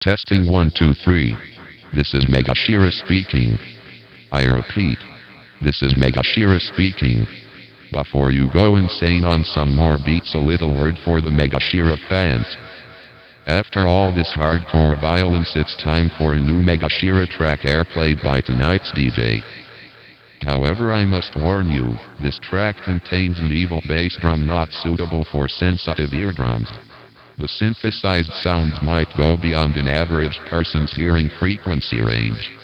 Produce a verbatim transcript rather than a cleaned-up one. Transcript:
Testing one two three. This is Megashira speaking. I repeat, this is Megashira speaking. Before you go insane on some more beats, a little word for the Megashira fans. After all this hardcore violence, it's time for a new Megashira track airplayed by tonight's D J. However, I must warn you, this track contains an evil bass drum not suitable for sensitive eardrums. The synthesized sounds might go beyond an average person's hearing frequency range.